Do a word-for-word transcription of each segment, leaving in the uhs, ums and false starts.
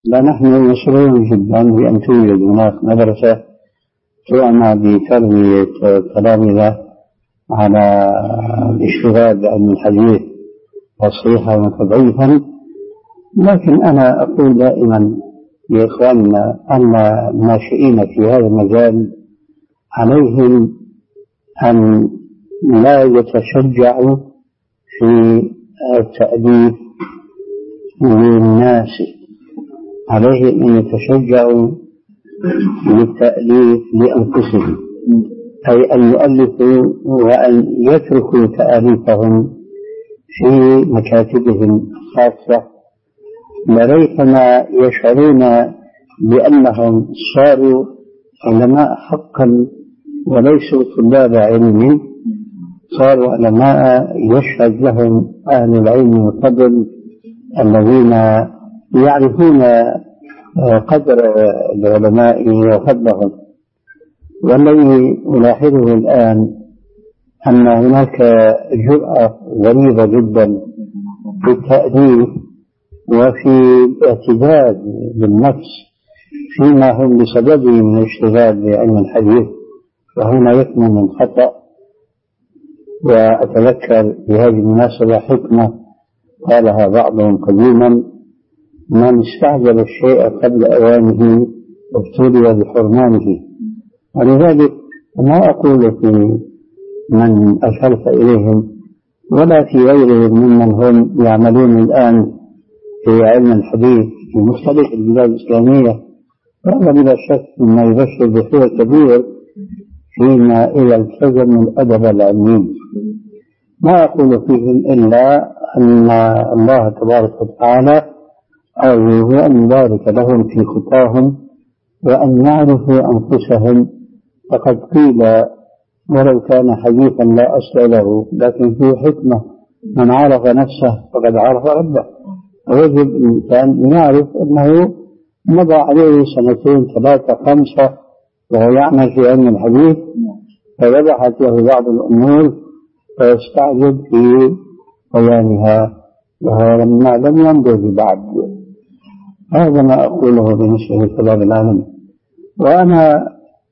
لا، نحن مسرورون جدا بأن توجد هناك مدرسة تعنى بتربية التلاميذ على الاشتغال بعلم الحديث تصحيحا وتضعيفا. لكن أنا أقول دائما لإخواننا أن الناشئين في هذا المجال عليهم أن لا يتشجعوا في التأليف للناس، عليهم أن يتشجعوا للتأليف لأنفسهم، أي أن يؤلفوا وأن يتركوا تأليفهم في مكاتبهم الخاصة، لريثما يشعرون بأنهم صاروا علماء حقا وليسوا طلاب علم، صاروا علماء يشهد لهم أهل العلم والفضل الذين يعرفون قدر العلماء وفضلهم. والذي ألاحظه الآن أن هناك جرأة غريبة جدا في التأليف وفي الاعتداد بالنفس فيما هم بسببه من الاشتغال بعلم الحديث، وهنا يكمن من خطأ. وأتذكر بهذه المناسبة حكمة قالها بعضهم قديما: من استعجل الشيء قبل أوانه ابتلي بحرمانه. ولذلك ما أقول في من أشرت إليهم ولا في غيرهم ممن هم يعملون الآن في علم الحديث في مختلف البلاد الإسلامية، وهذا بلا شك مما يبشر بخير كبير فيما إذا التزموا الأدب العلمي. ما أقول فيهم إلا أن الله تبارك وتعالى أرجو أن يبارك لهم في خطاهم وأن يعرفوا أنفسهم. فقد قيل: ولو كان حديثا لا أصل له، لكن فيه حكمة، من عرف نفسه فقد عرف ربه. ويجب الإنسان يعرف أنه مضى عليه سنتين ثلاثة خمسة وهو يعمل في علم الحديث، فوضحت له بعض الأمور فيستعجب في بيانها وهو لما لم ينضج بعد. هذا ما أقوله بالنسبة لطلاب العلم. وأنا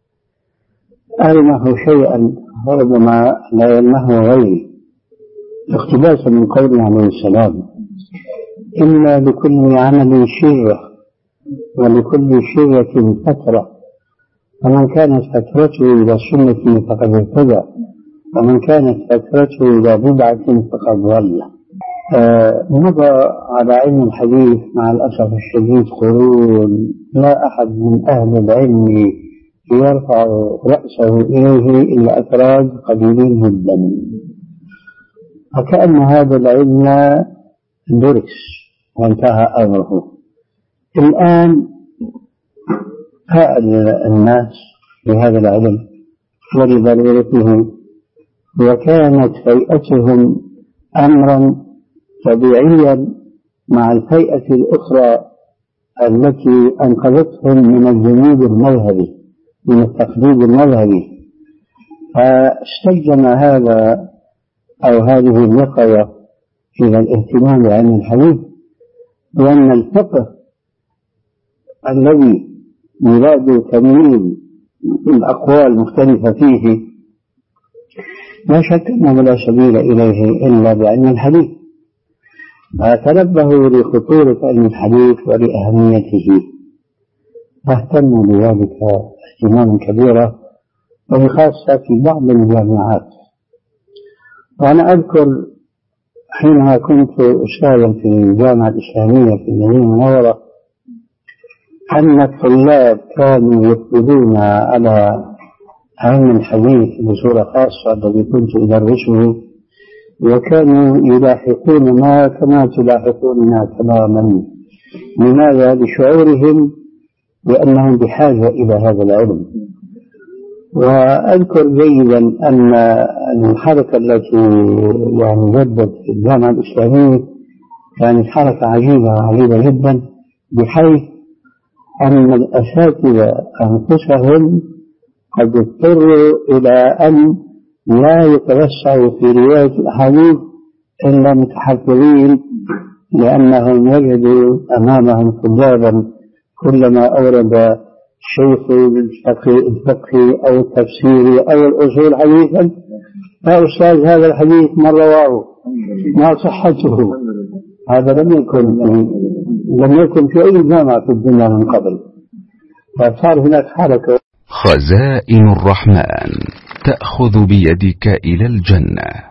ألمه شيئا ربما لا يلمه غيري، اقتباسا من قوله عليه السلام: إن لكل عمل شرة ولكل شرة فترة، فمن كانت فترته إلى سنة فقد اهتدى، ومن كانت فترته إلى بدعة فقد ضل. آه مضى على علم الحديث مع الأسف الشديد قرون لا أحد من أهل العلم يرفع رأسه إليه إلا أفراد قليلين جدا، فكأن هذا العلم درس وانتهى أمره. الآن هائل الناس بهذا العلم ولضرورته، وكانت هيئتهم أمرا طبيعيا مع الهيئة الأخرى التي أنقذتهم من الجنود المذهبي، من التقليد المذهبي. فاستلزم هذا أو هذه الوقية إلى الاهتمام بعلم الحديث، لأن الفقه الذي يراد تمييز الأقوال المختلفة فيه لا شك أنه لا سبيل إليه إلا بعلم الحديث. فتنبهوا لخطورة علم الحديث ولأهميته، فاهتموا بذلك اهتماما كبيرا، وبخاصة في بعض الجامعات. وأنا أذكر حينما كنت أستاذا في الجامعة الإسلامية في المدينة المنورة أن الطلاب كانوا يقبلون على علم الحديث بصورة خاصة الذي كنت أدرسه، وكانوا يلاحقوننا كما تلاحقوننا تماما. لماذا؟ لشعورهم بأنهم بحاجة إلى هذا العلم. وأذكر جيدا أن الحركة التي يعني جدت في الجامعة الإسلامية كانت حركة عجيبة عجيبة جدا، بحيث أن الأساتذة أنفسهم قد اضطروا إلى أن لا يتوسعوا في رواية الأحاديث إلا متحفظين، لأنهم يجدوا أمامهم طلابا كلما أورد الشيخ الفقهي أو التفسيري أو الأصول حديثا يا أستاذ هذا الحديث ما رواه ما صحته، هذا لم يكن لم يكن في أي جامعة في الدنيا من قبل، فصار هناك حركة. خزائن الرحمن تأخذ بيدك إلى الجنة.